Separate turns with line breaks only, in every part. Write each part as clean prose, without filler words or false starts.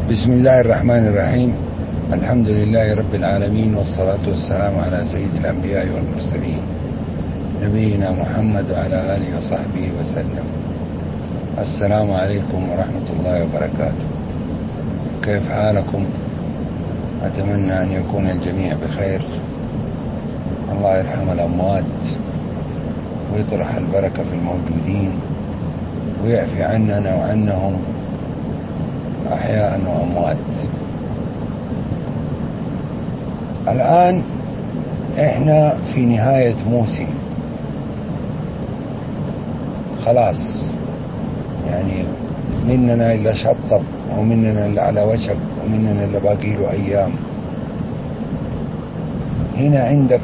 بسم الله الرحمن الرحيم. الحمد لله رب العالمين، والصلاة والسلام على سيد الأنبياء والمرسلين نبينا محمد وعلى آله وصحبه وسلم. السلام عليكم ورحمة الله وبركاته. كيف حالكم؟ أتمنى أن يكون الجميع بخير. الله يرحم الأموات ويطرح البركة في الموجودين ويعفي عننا وعنهم أحياء وأموات. الآن إحنا في نهاية موسم، خلاص يعني مننا إلا شطب، ومننا إلا على وشك، ومننا إلا باقي له أيام. هنا عندك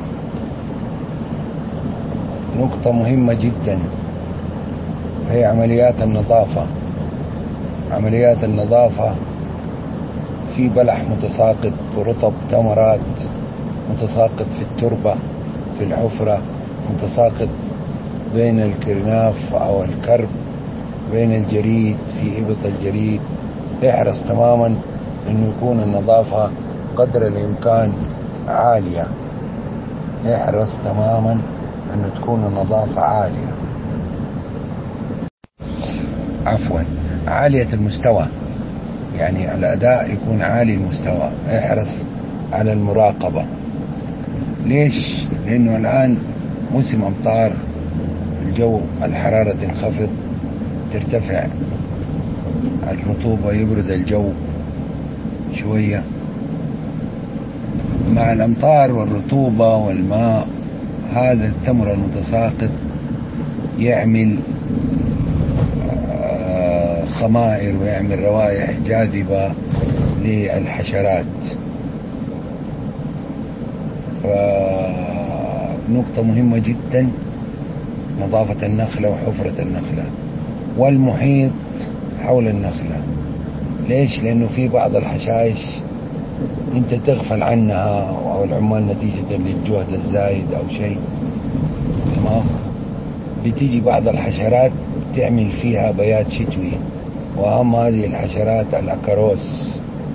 نقطة مهمة جدا، هي عمليات النظافة. عمليات النظافة في بلح متساقط، رطب، تمرات متساقط في التربة، في الحفرة، متساقط بين الكرناف أو الكرب، بين الجريد، في إبط الجريد. احرص تماما أن يكون النظافة قدر الإمكان عالية. احرص تماما أن تكون النظافة عالية، عفوا عالية المستوى، يعني الأداء يكون عالي المستوى. احرص على المراقبة. ليش؟ لأنه الآن موسم أمطار، الجو الحرارة تنخفض، ترتفع الرطوبة، يبرد الجو شوية. مع الأمطار والرطوبة والماء، هذا التمر المتساقط يعمل خمائر ويعمل روائح جاذبة للحشرات. فنقطة مهمة جدا نظافة النخلة وحفرة النخلة والمحيط حول النخلة. ليش؟ لأنه في بعض الحشائش انت تغفل عنها، أو العمال نتيجة للجهد الزايد أو شيء، تمام، بتيجي بعض الحشرات تعمل فيها بيات شتوي. وأهم هذه الحشرات الأكاروس،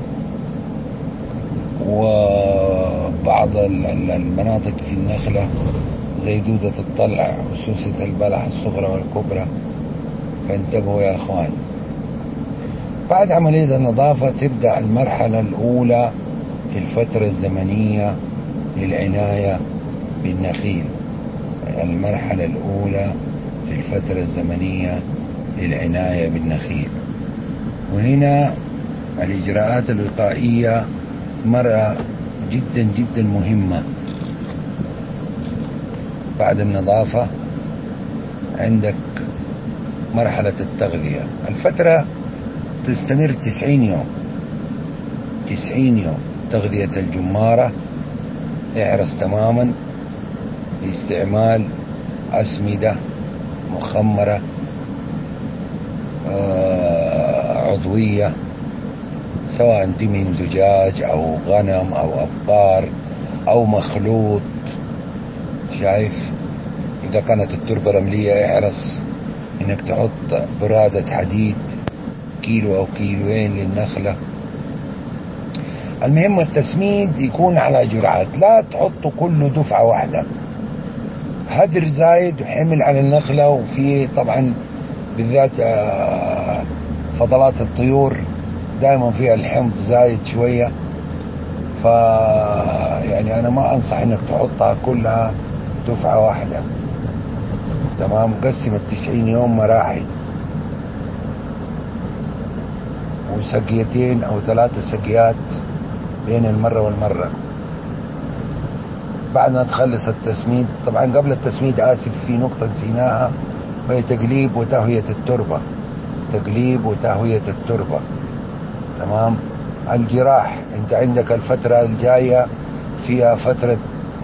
وبعض المناطق في النخلة زي دودة الطلع وسوسة البلح الصغرى والكبرى. فانتبهوا يا أخوان. بعد عملية النظافة تبدأ المرحلة الأولى في الفترة الزمنية للعناية بالنخيل. المرحلة الأولى في الفترة الزمنية للعناية بالنخيل. وهنا الإجراءات الوقائية مرة جدا جدا مهمة. بعد النظافة عندك مرحلة التغذية. الفترة تستمر 90 يوم. 90 يوم تغذية الجمارة. احرص تماما باستعمال أسمدة مخمرة عضوية، سواء دمن دجاج أو غنم أو أبقار أو مخلوط. شايف؟ إذا كانت التربة رملية احرص إنك تحط برادة حديد كيلو أو كيلوين للنخلة. المهم التسميد يكون على جرعات، لا تحطه كله دفعة واحدة. هدر زايد وحمل على النخلة. وفي طبعا بالذات فضلات الطيور دائما فيها الحمض زايد شوية. يعني أنا ما أنصح إنك تحطها كلها دفعة واحدة. تمام. قسم 90 يوم مراحل، وسقيتين أو 3 سقيات بين المرة والمرة. بعد ما تخلص التسميد، طبعا قبل التسميد في نقطة نسيناها، وهي تقليب وتهوية التربة. تقليب وتهوية التربة. تمام. الجراح، انت عندك الفترة الجاية فيها فترة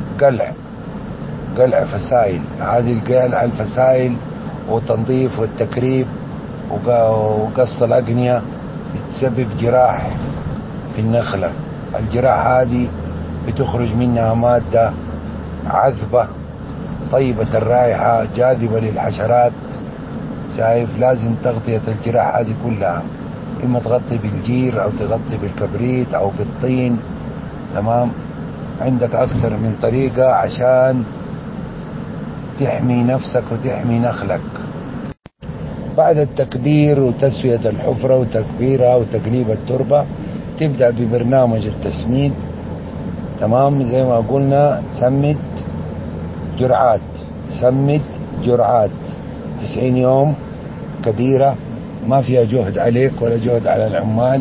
قلع فسائل. هذه القلع الفسائل وتنظيف والتكريب وقص الأقنية بتسبب جراح في النخلة. الجراح هذه بتخرج منها مادة عذبة طيبة الرائحة جاذبة للحشرات. شايف؟ لازم تغطية الجراح هذه كلها. إما تغطي بالجير أو تغطي بالكبريت أو بالطين. تمام. عندك أكثر من طريقة عشان تحمي نفسك وتحمي نخلك. بعد التكبير وتسوية الحفرة وتكبيرها وتقليب التربة تبدأ ببرنامج التسميد. تمام. زي ما قلنا سمد جرعات، سمد جرعات 90 يوم كبيرة، ما فيها جهد عليك ولا جهد على العمال،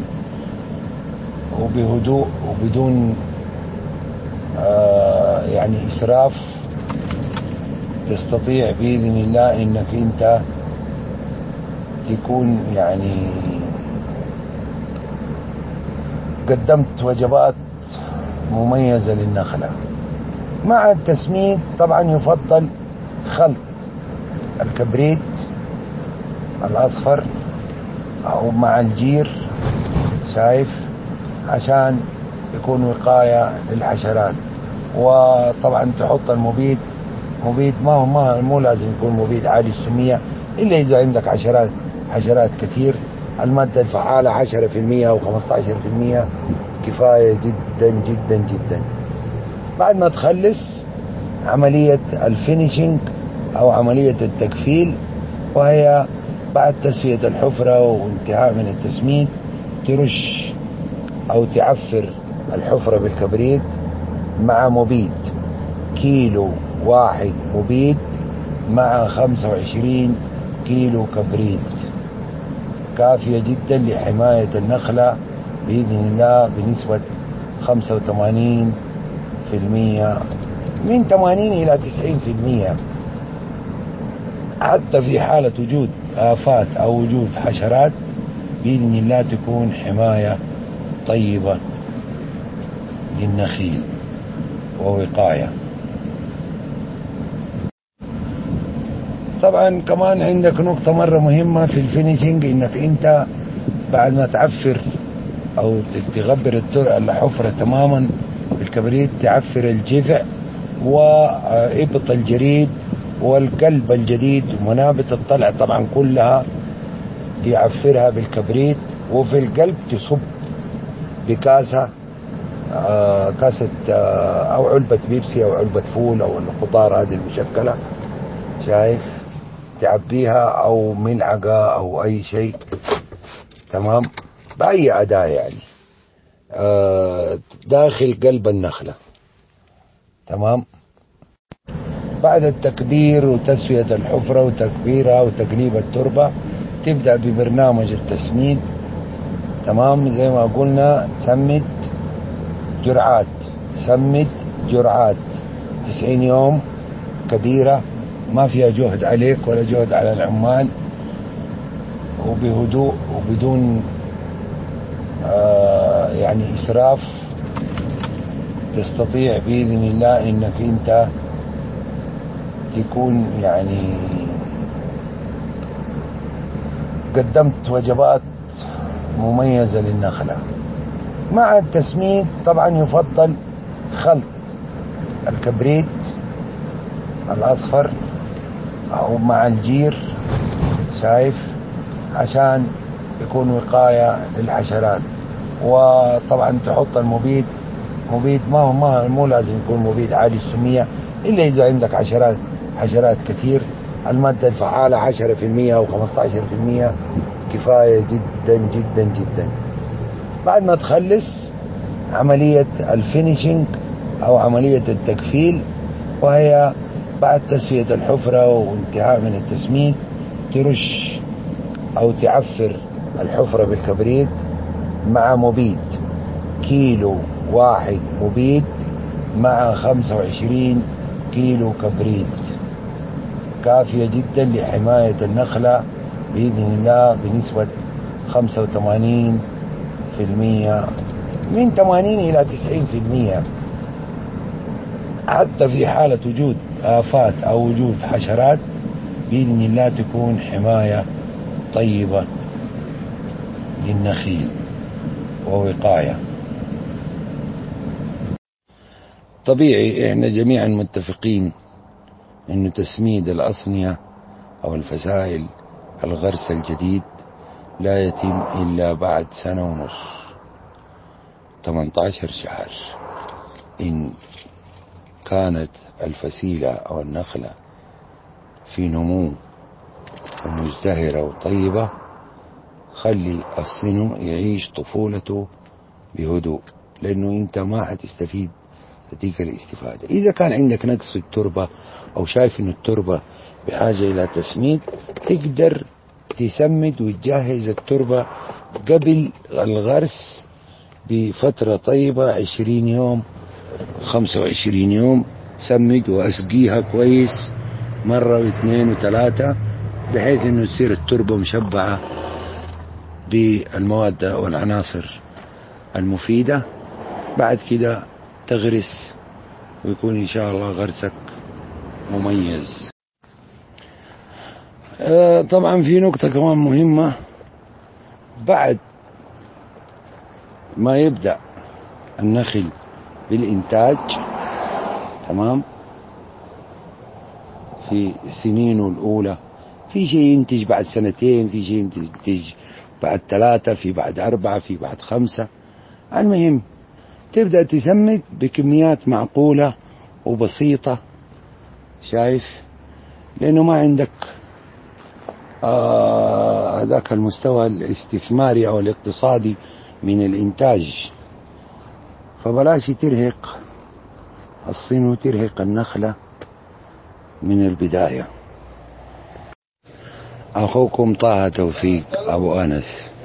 وبهدوء وبدون يعني إسراف. تستطيع بإذن الله إنك أنت تكون يعني قدمت وجبات مميزة للنخلة. مع التسميد طبعا يفضل خلط الكبريت الأصفر أو مع الجير، شايف، عشان يكون وقاية للحشرات. وطبعا تحط المبيد، مبيد ما مو لازم يكون مبيد عالي السمية إلا إذا عندك حشرات كثير. المادة الفعالة 10% أو 15% كفاية جدا جدا جدا. بعد ما تخلص عملية الفينيشنج أو عملية التقفيل، وهي بعد تسوية الحفرة وانتهاء من التسميد، ترش أو تعفر الحفرة بالكبريت مع مبيد، كيلو واحد مبيد مع 25 كيلو كبريت، كافية جدا لحماية النخلة بإذن الله بنسبة 85%، من 80 إلى 90%. حتى في حالة وجود آفات أو وجود حشرات بإذن الله تكون حماية طيبة للنخيل ووقاية. طبعا كمان عندك نقطة مرة مهمة في الفينيشنج، انك انت بعد ما تعفر او تغبر الحفرة تماما بالكبريت، تعفر الجذع وإبط الجريد والقلب الجديد ومنابت الطلع طبعا كلها تعفرها بالكبريت. وفي القلب تصب بكاسة كاسة أو علبة بيبسي أو علبة فول أو الخضار هذه المشكلة، شايف، تعبيها أو ملعقة أو أي شيء. تمام. بأي أداة يعني داخل قلب النخلة. تمام. بعد التكبير وتسوية الحفرة وتكبيرها وتقليب التربة تبدأ ببرنامج التسميد. تمام. زي ما قلنا سمد جرعات، سمد جرعات 90 يوم كبيرة، ما فيها جهد عليك ولا جهد على العمال، وبهدوء وبدون يعني إسراف. تستطيع بإذن الله إنك أنت تكون يعني قدمت وجبات مميزة للنخلة. مع التسميد طبعا يفضل خلط الكبريت الأصفر أو مع الجير، شايف، عشان يكون وقاية للحشرات. وطبعا تحط المبيد، مبيد مو لازم يكون مبيد عالي السمية إلا إذا عندك حشرات كثير. المادة الفعالة 10% أو 15% كفاية جدا جدا جدا. بعد ما تخلص عملية الفينيشنج أو عملية التقفيل، وهي بعد تسوية الحفرة وانتهاء من التسميد، ترش أو تعفر الحفرة بالكبريت مع مبيد، كيلو واحد مبيد مع 25 كيلو كبريت، كافية جدا لحماية النخلة بإذن الله بنسبة 85%، من 80 إلى 90%. حتى في حالة وجود آفات أو وجود حشرات بإذن الله تكون حماية طيبة للنخيل ووقاية. طبيعي احنا جميعا متفقين انه تسميد الأصنية او الفسائل الغرس الجديد لا يتم إلا بعد 1.5 سنة، 18 شهر. إن كانت الفسيلة أو النخلة في نمو ومزدهرة وطيبة، خلي الصنو يعيش طفولته بهدوء، لأنه أنت ما حتستفيد تلك الاستفادة. إذا كان عندك نقص في التربة أو شايف إن التربة بحاجة إلى تسميد، تقدر تسمد وتجهز التربة قبل الغرس بفترة طيبة، 20 يوم 25 يوم. سمد وأسقيها كويس مرة واثنين وثلاثة، بحيث إنه تصير التربة مشبعة بالمواد والعناصر المفيدة. بعد كده تغرس، ويكون إن شاء الله غرسك مميز. طبعا في نقطة كمان مهمة، بعد ما يبدأ النخل بالإنتاج، تمام، في سنينه الأولى، في شيء ينتج بعد 2 سنين، في شيء ينتج بعد 3، في بعد 4، في بعد 5. المهم تبدأ تسمد بكميات معقولة وبسيطة، شايف، لأنه ما عندك ذاك المستوى الاستثماري أو الاقتصادي من الإنتاج. فبلاش ترهق الصين وترهق النخلة من البداية. أخوكم طه توفيق أبو أنس.